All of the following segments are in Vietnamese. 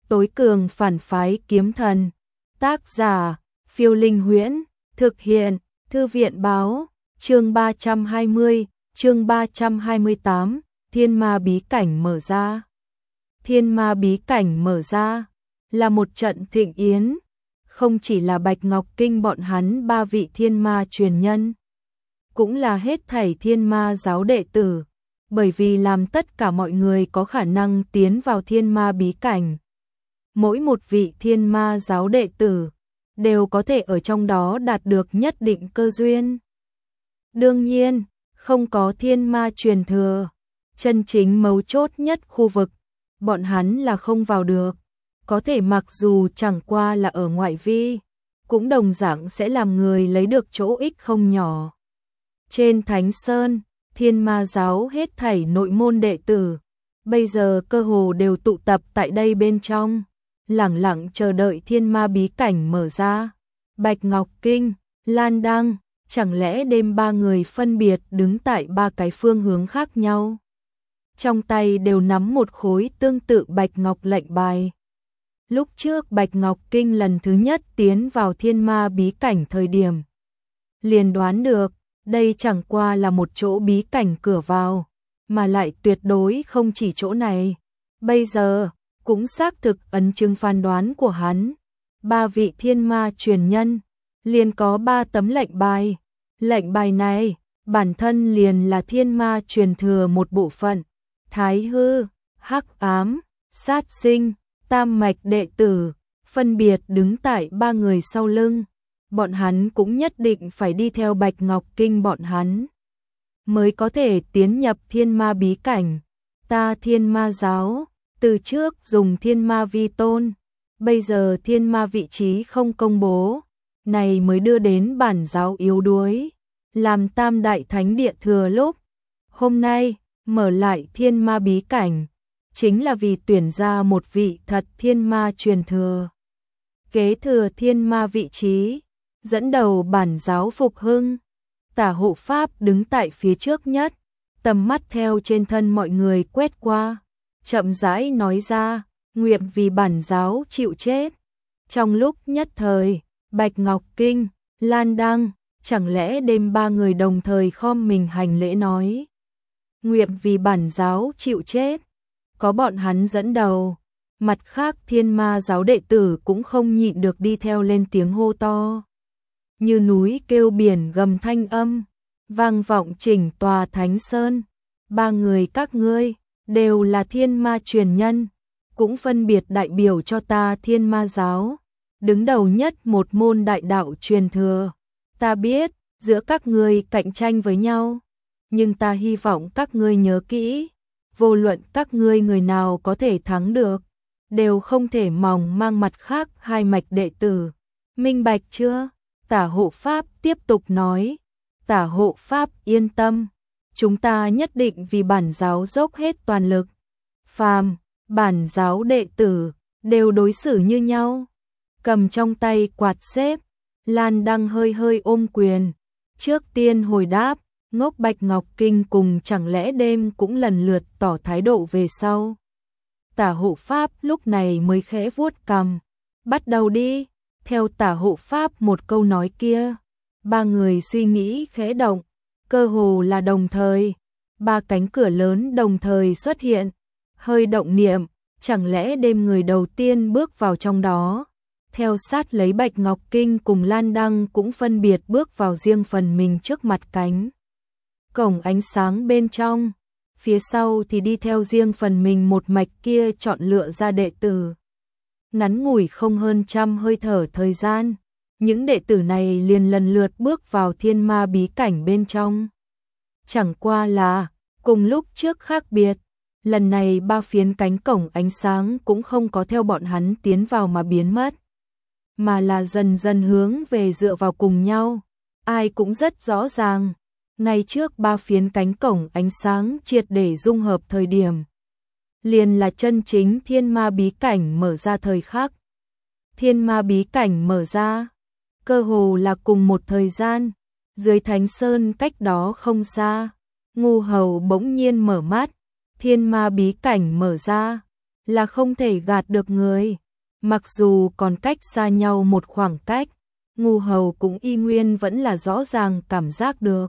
tối cường phản phái kiếm thần. Tác giả, Phiêu Linh Huyễn, thực hiện, Thư viện Báo, chương 320, chương 328, Thiên Ma Bí Cảnh mở ra. Thiên Ma Bí Cảnh mở ra là một trận thịnh yến, không chỉ là Bạch Ngọc Kinh bọn hắn ba vị thiên ma truyền nhân, cũng là hết thảy thiên ma giáo đệ tử, bởi vì làm tất cả mọi người có khả năng tiến vào thiên ma bí cảnh. Mỗi một vị thiên ma giáo đệ tử đều có thể ở trong đó đạt được nhất định cơ duyên. Đương nhiên, không có thiên ma truyền thừa, chân chính mấu chốt nhất khu vực, bọn hắn là không vào được. Có thể mặc dù chẳng qua là ở ngoại vi, cũng đồng dạng sẽ làm người lấy được chỗ ích không nhỏ. Trên Thánh Sơn, thiên ma giáo hết thảy nội môn đệ tử, bây giờ cơ hồ đều tụ tập tại đây bên trong, lẳng lặng chờ đợi thiên ma bí cảnh mở ra. Bạch Ngọc Kinh, Lan Đăng, chẳng lẽ đêm ba người phân biệt đứng tại ba cái phương hướng khác nhau. Trong tay đều nắm một khối tương tự Bạch Ngọc lệnh bài. Lúc trước Bạch Ngọc Kinh lần thứ nhất tiến vào thiên ma bí cảnh thời điểm, liền đoán được, đây chẳng qua là một chỗ bí cảnh cửa vào, mà lại tuyệt đối không chỉ chỗ này. Bây giờ, cũng xác thực ấn chứng phán đoán của hắn. Ba vị thiên ma truyền nhân, liền có 3 tấm lệnh bài. Lệnh bài này, bản thân liền là thiên ma truyền thừa một bộ phận. Thái hư, hắc ám, sát sinh, tam mạch đệ tử, phân biệt đứng tại ba người sau lưng. Bọn hắn cũng nhất định phải đi theo Bạch Ngọc Kinh bọn hắn, mới có thể tiến nhập thiên ma bí cảnh. Ta thiên ma giáo, từ trước dùng thiên ma vi tôn, bây giờ thiên ma vị trí không công bố, này mới đưa đến bản giáo yếu đuối, làm tam đại thánh địa thừa lúc. Hôm nay, mở lại thiên ma bí cảnh, chính là vì tuyển ra một vị thật thiên ma truyền thừa, kế thừa thiên ma vị trí, dẫn đầu bản giáo phục hưng. Tả hộ pháp đứng tại phía trước nhất, tầm mắt theo trên thân mọi người quét qua, chậm rãi nói ra, nguyện vì bản giáo chịu chết. Trong lúc nhất thời, Bạch Ngọc Kinh, Lan Đăng, chẳng lẽ đêm ba người đồng thời khom mình hành lễ nói, nguyện vì bản giáo chịu chết. Có bọn hắn dẫn đầu, mặt khác thiên ma giáo đệ tử cũng không nhịn được đi theo lên tiếng hô to. Như núi kêu biển gầm thanh âm, vang vọng chỉnh tòa Thánh Sơn. Ba người các ngươi, đều là thiên ma truyền nhân, cũng phân biệt đại biểu cho ta thiên ma giáo, đứng đầu nhất một môn đại đạo truyền thừa. Ta biết, giữa các ngươi cạnh tranh với nhau, nhưng ta hy vọng các ngươi nhớ kỹ, vô luận các ngươi người nào có thể thắng được, đều không thể mòng mang mặt khác hai mạch đệ tử. Minh bạch chưa? Tả hộ pháp tiếp tục nói. Tả hộ pháp yên tâm, chúng ta nhất định vì bản giáo dốc hết toàn lực. Phàm, bản giáo đệ tử, đều đối xử như nhau. Cầm trong tay quạt xếp, Lan Đăng hơi hơi ôm quyền. Trước tiên hồi đáp, ngốc Bạch Ngọc Kinh cùng chẳng lẽ đêm cũng lần lượt tỏ thái độ về sau. Tả hộ pháp lúc này mới khẽ vuốt cằm. Bắt đầu đi. Theo tả hộ pháp một câu nói kia, ba người suy nghĩ khẽ động, cơ hồ là đồng thời, ba cánh cửa lớn đồng thời xuất hiện, hơi động niệm, chẳng lẽ đêm người đầu tiên bước vào trong đó, theo sát lấy Bạch Ngọc Kinh cùng Lan Đăng cũng phân biệt bước vào riêng phần mình trước mặt cánh cổng ánh sáng bên trong, phía sau thì đi theo riêng phần mình một mạch kia chọn lựa ra đệ tử. Ngắn ngủi không hơn 100 hơi thở thời gian, những đệ tử này liền lần lượt bước vào thiên ma bí cảnh bên trong. Chẳng qua là, cùng lúc trước khác biệt, lần này ba phiến cánh cổng ánh sáng cũng không có theo bọn hắn tiến vào mà biến mất, mà là dần dần hướng về dựa vào cùng nhau. Ai cũng rất rõ ràng, ngay trước ba phiến cánh cổng ánh sáng triệt để dung hợp thời điểm, liền là chân chính thiên ma bí cảnh mở ra thời khắc. Thiên ma bí cảnh mở ra, cơ hồ là cùng một thời gian, dưới Thánh Sơn cách đó không xa, Ngu Hầu bỗng nhiên mở mắt, thiên ma bí cảnh mở ra, là không thể gạt được người. Mặc dù còn cách xa nhau một khoảng cách, Ngu Hầu cũng y nguyên vẫn là rõ ràng cảm giác được.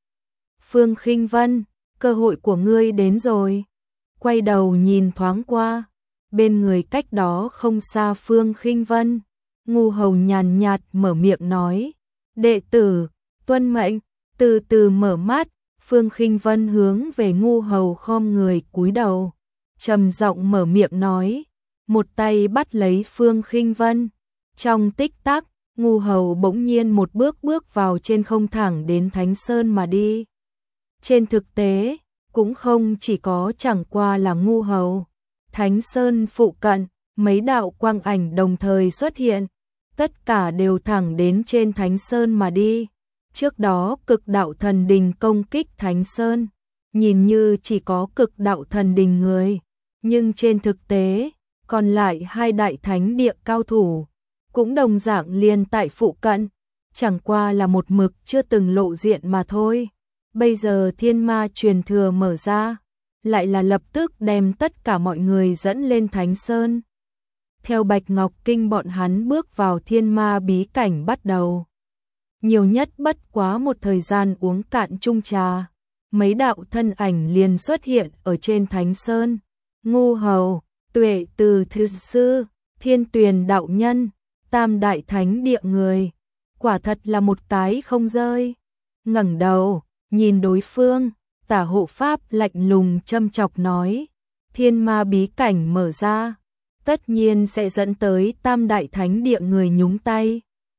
Phương Khinh Vân, cơ hội của ngươi đến rồi. Quay đầu nhìn thoáng qua, bên người cách đó không xa Phương Khinh Vân, Ngu Hầu nhàn nhạt mở miệng nói, đệ tử, tuân mệnh. Từ từ mở mắt, Phương Khinh Vân hướng về Ngu Hầu khom người cúi đầu, trầm giọng mở miệng nói, một tay bắt lấy Phương Khinh Vân. Trong tích tắc, Ngu Hầu bỗng nhiên một bước bước vào trên không thẳng đến Thánh Sơn mà đi. Trên thực tế, cũng không chỉ có chẳng qua là Ngu Hầu. Thánh Sơn phụ cận, mấy đạo quang ảnh đồng thời xuất hiện, tất cả đều thẳng đến trên Thánh Sơn mà đi. Trước đó cực đạo thần đình công kích Thánh Sơn, nhìn như chỉ có cực đạo thần đình người, nhưng trên thực tế, còn lại hai đại thánh địa cao thủ, cũng đồng dạng liền tại phụ cận, chẳng qua là một mực chưa từng lộ diện mà thôi. Bây giờ thiên ma truyền thừa mở ra, lại là lập tức đem tất cả mọi người dẫn lên Thánh Sơn. Theo Bạch Ngọc Kinh bọn hắn bước vào thiên ma bí cảnh bắt đầu. Nhiều nhất bất quá một thời gian uống cạn chung trà, mấy đạo thân ảnh liền xuất hiện ở trên Thánh Sơn. Ngu Hầu, Tuệ Từ Thư Sư, Thiên Tuyền đạo nhân, Tam đại thánh địa người, quả thật là một cái không rơi. Ngẩng đầu, nhìn đối phương, Tả Hộ Pháp lạnh lùng châm chọc nói, thiên ma bí cảnh mở ra, tất nhiên sẽ dẫn tới Tam đại thánh địa người nhúng tay.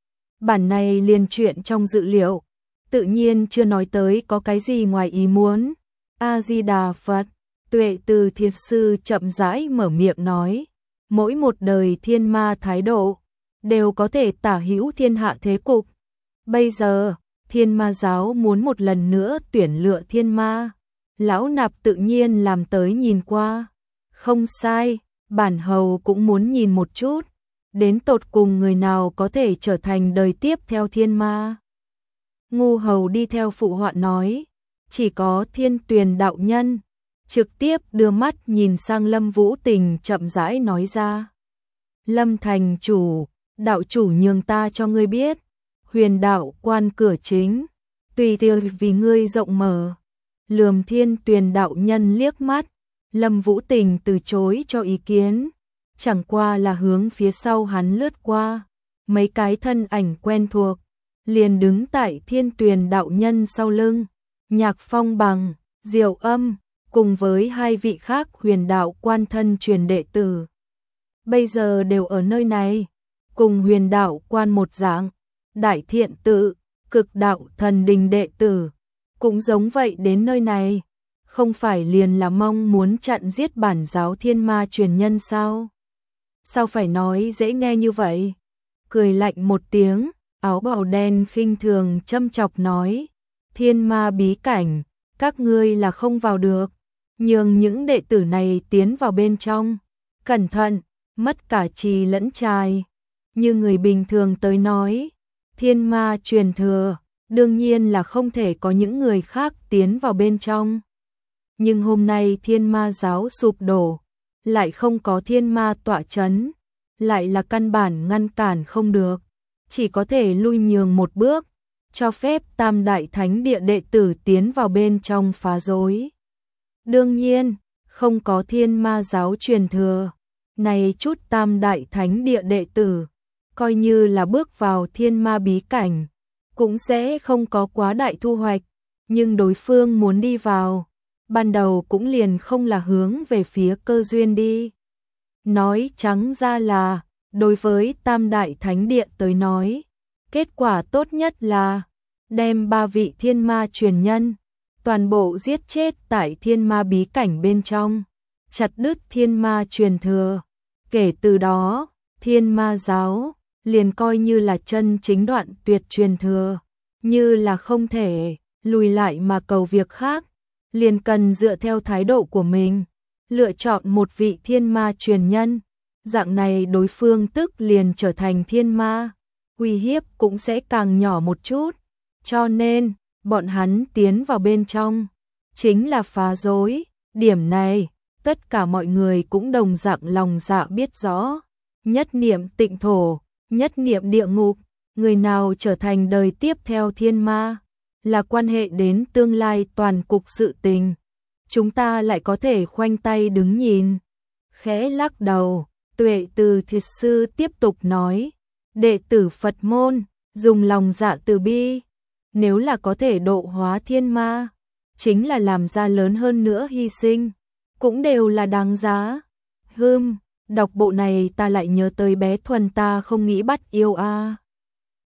Bản này liền chuyện trong dự liệu, tự nhiên chưa nói tới có cái gì ngoài ý muốn. A Di Đà Phật. Tuệ Từ Thiệt Sư chậm rãi mở miệng nói, mỗi một đời thiên ma thái độ đều có thể tả hữu thiên hạ thế cục. Bây giờ, thiên ma giáo muốn một lần nữa tuyển lựa thiên ma, lão nạp tự nhiên làm tới nhìn qua. Không sai, bản hầu cũng muốn nhìn một chút, đến tột cùng người nào có thể trở thành đời tiếp theo thiên ma. Ngu Hầu đi theo phụ họa nói, chỉ có Thiên Tuyền đạo nhân, trực tiếp đưa mắt nhìn sang Lâm Vũ Tình chậm rãi nói ra. Lâm thành chủ, đạo chủ nhường ta cho ngươi biết, huyền đạo quan cửa chính, tùy tiêu vì ngươi rộng mở. Lườm Thiên Tuyền đạo nhân liếc mắt, Lâm Vũ Tình từ chối cho ý kiến, chẳng qua là hướng phía sau hắn lướt qua, mấy cái thân ảnh quen thuộc, liền đứng tại Thiên Tuyền đạo nhân sau lưng, Nhạc Phong Bằng, Diệu Âm, cùng với hai vị khác huyền đạo quan thân truyền đệ tử. Bây giờ đều ở nơi này, cùng huyền đạo quan một dạng, Đại Thiện Tự, Cực đạo thần đình đệ tử, cũng giống vậy đến nơi này, không phải liền là mong muốn chặn giết bản giáo thiên ma truyền nhân sao? Sao phải nói dễ nghe như vậy? Cười lạnh một tiếng, áo bào đen khinh thường châm chọc nói, thiên ma bí cảnh, các ngươi là không vào được, nhường những đệ tử này tiến vào bên trong, cẩn thận, mất cả trì lẫn trai. Như người bình thường tới nói, thiên ma truyền thừa, đương nhiên là không thể có những người khác tiến vào bên trong. Nhưng hôm nay thiên ma giáo sụp đổ, lại không có thiên ma tọa chấn, lại là căn bản ngăn cản không được, chỉ có thể lui nhường một bước, cho phép Tam đại thánh địa đệ tử tiến vào bên trong phá rối. Đương nhiên, không có thiên ma giáo truyền thừa, này chút Tam đại thánh địa đệ tử, coi như là bước vào thiên ma bí cảnh, cũng sẽ không có quá đại thu hoạch, nhưng đối phương muốn đi vào, ban đầu cũng liền không là hướng về phía cơ duyên đi. Nói trắng ra là, đối với Tam đại thánh địa tới nói, kết quả tốt nhất là đem 3 vị thiên ma truyền nhân toàn bộ giết chết tại thiên ma bí cảnh bên trong, chặt đứt thiên ma truyền thừa. Kể từ đó, thiên ma giáo liền coi như là chân chính đoạn tuyệt truyền thừa, như là không thể lùi lại mà cầu việc khác, liền cần dựa theo thái độ của mình, lựa chọn một vị thiên ma truyền nhân, dạng này đối phương tức liền trở thành thiên ma, uy hiếp cũng sẽ càng nhỏ một chút, cho nên bọn hắn tiến vào bên trong chính là phá rối. Điểm này tất cả mọi người cũng đồng dạng lòng dạ biết rõ. Nhất niệm tịnh thổ, nhất niệm địa ngục, người nào trở thành đời tiếp theo thiên ma, là quan hệ đến tương lai toàn cục sự tình. Chúng ta lại có thể khoanh tay đứng nhìn. Khẽ lắc đầu, Tuệ Từ Thiệt Sư tiếp tục nói, đệ tử Phật môn, dùng lòng dạ từ bi, nếu là có thể độ hóa thiên ma, chính là làm ra lớn hơn nữa hy sinh, cũng đều là đáng giá. Đọc bộ này ta lại nhớ tới bé Thuần ta không nghĩ bắt yêu a.